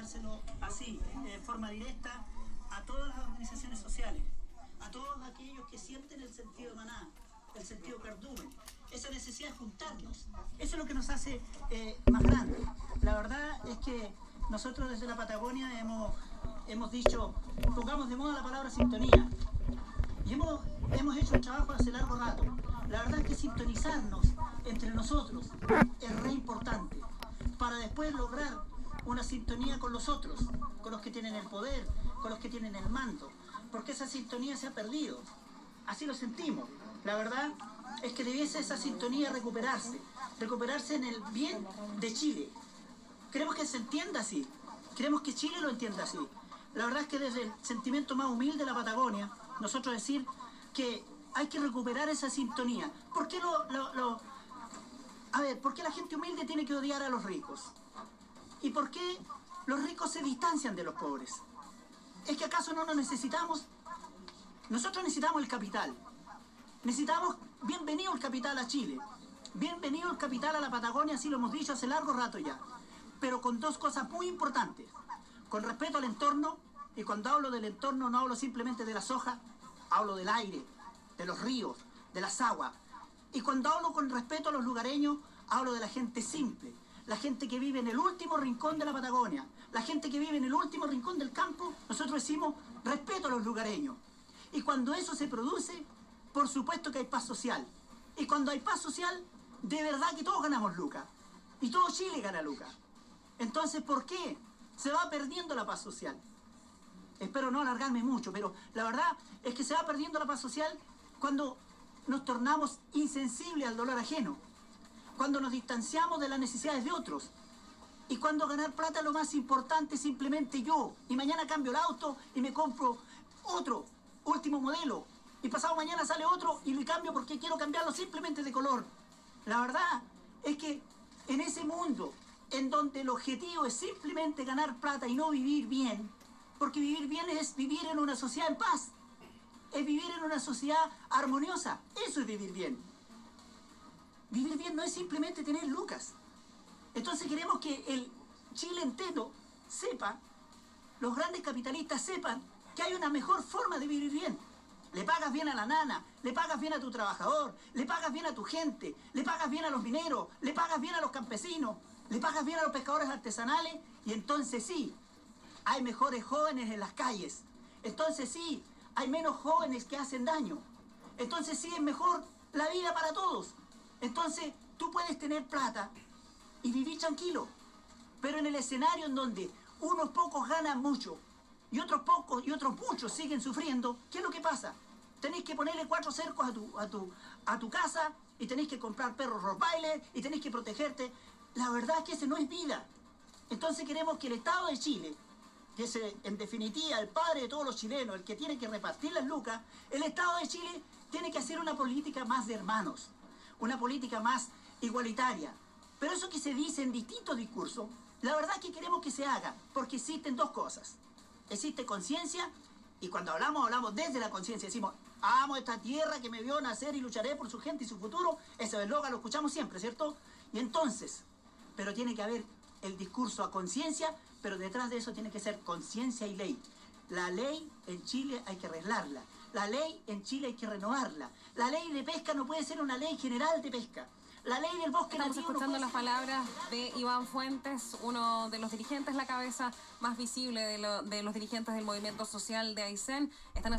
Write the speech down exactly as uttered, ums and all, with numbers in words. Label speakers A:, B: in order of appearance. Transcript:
A: dárselo así, de forma directa, a todas las organizaciones sociales, a todos aquellos que sienten el sentido de manada, el sentido cardumen, esa necesidad de juntarnos. Eso es lo que nos hace eh, más grandes. La verdad es que nosotros desde la Patagonia hemos, hemos dicho, pongamos de moda la palabra sintonía. Y hemos, hemos hecho un trabajo hace largo rato. La verdad es que sintonizarnos entre nosotros es re importante para después lograr una sintonía con los otros, con los que tienen el poder, con los que tienen el mando, porque esa sintonía se ha perdido. Así lo sentimos. La verdad es que debiese esa sintonía recuperarse, recuperarse en el bien de Chile. Queremos que se entienda así, queremos que Chile lo entienda así. La verdad es que desde el sentimiento más humilde de la Patagonia, nosotros decir que hay que recuperar esa sintonía. ¿Por qué lo, lo, lo... A ver, ¿por qué la gente humilde tiene que odiar a los ricos? ¿Y por qué los ricos se distancian de los pobres? ¿Es que acaso no nos necesitamos? Nosotros necesitamos el capital. Necesitamos, bienvenido el capital a Chile. Bienvenido el capital a la Patagonia, así lo hemos dicho hace largo rato ya. Pero con dos cosas muy importantes. Con respeto al entorno, y cuando hablo del entorno no hablo simplemente de la soja, hablo del aire, de los ríos, de las aguas. Y cuando hablo con respeto a los lugareños, hablo de la gente simple, la gente que vive en el último rincón de la Patagonia, la gente que vive en el último rincón del campo. Nosotros decimos respeto a los lugareños. Y cuando eso se produce, por supuesto que hay paz social. Y cuando hay paz social, de verdad que todos ganamos lucas. Y todo Chile gana lucas. Entonces, ¿por qué se va perdiendo la paz social? Espero no alargarme mucho, pero la verdad es que se va perdiendo la paz social cuando nos tornamos insensibles al dolor ajeno, cuando nos distanciamos de las necesidades de otros, y cuando ganar plata es lo más importante simplemente yo, y mañana cambio el auto y me compro otro, último modelo, y pasado mañana sale otro y lo cambio porque quiero cambiarlo simplemente de color. La verdad es que en ese mundo en donde el objetivo es simplemente ganar plata y no vivir bien, porque vivir bien es vivir en una sociedad en paz, es vivir en una sociedad armoniosa. Eso es vivir bien. Vivir bien no es simplemente tener lucas. Entonces queremos que el Chile entero sepa, los grandes capitalistas sepan que hay una mejor forma de vivir bien. Le pagas bien a la nana, le pagas bien a tu trabajador, le pagas bien a tu gente, le pagas bien a los mineros, le pagas bien a los campesinos, le pagas bien a los pescadores artesanales, y entonces sí, hay mejores jóvenes en las calles. Entonces sí, hay menos jóvenes que hacen daño. Entonces sí, es mejor la vida para todos. Entonces tú puedes tener plata y vivir tranquilo. Pero en el escenario en donde unos pocos ganan mucho y otros pocos y otros muchos siguen sufriendo, ¿qué es lo que pasa? Tenéis que ponerle cuatro cercos a tu, a tu, a tu casa, y tenéis que comprar perros rottweiler y tenéis que protegerte. La verdad es que ese no es vida. Entonces queremos que el Estado de Chile, que es en definitiva el padre de todos los chilenos, el que tiene que repartir las lucas, el Estado de Chile tiene que hacer una política más de hermanos, una política más igualitaria. Pero eso que se dice en distintos discursos, la verdad es que queremos que se haga, porque existen dos cosas. Existe conciencia, y cuando hablamos, hablamos desde la conciencia. Decimos, amo esta tierra que me vio nacer y lucharé por su gente y su futuro. Ese eslogan lo escuchamos siempre, ¿cierto? Y entonces, pero tiene que haber el discurso a conciencia, pero detrás de eso tiene que ser conciencia y ley. La ley en Chile hay que arreglarla. La ley en Chile hay que renovarla. La ley de pesca no puede ser una ley general de pesca. La ley del bosque
B: Estamos
A: nativo
B: escuchando
A: no
B: las palabras de Iván Fuentes, uno de los dirigentes, la cabeza más visible de, lo, de los dirigentes del movimiento social de Aysén. Están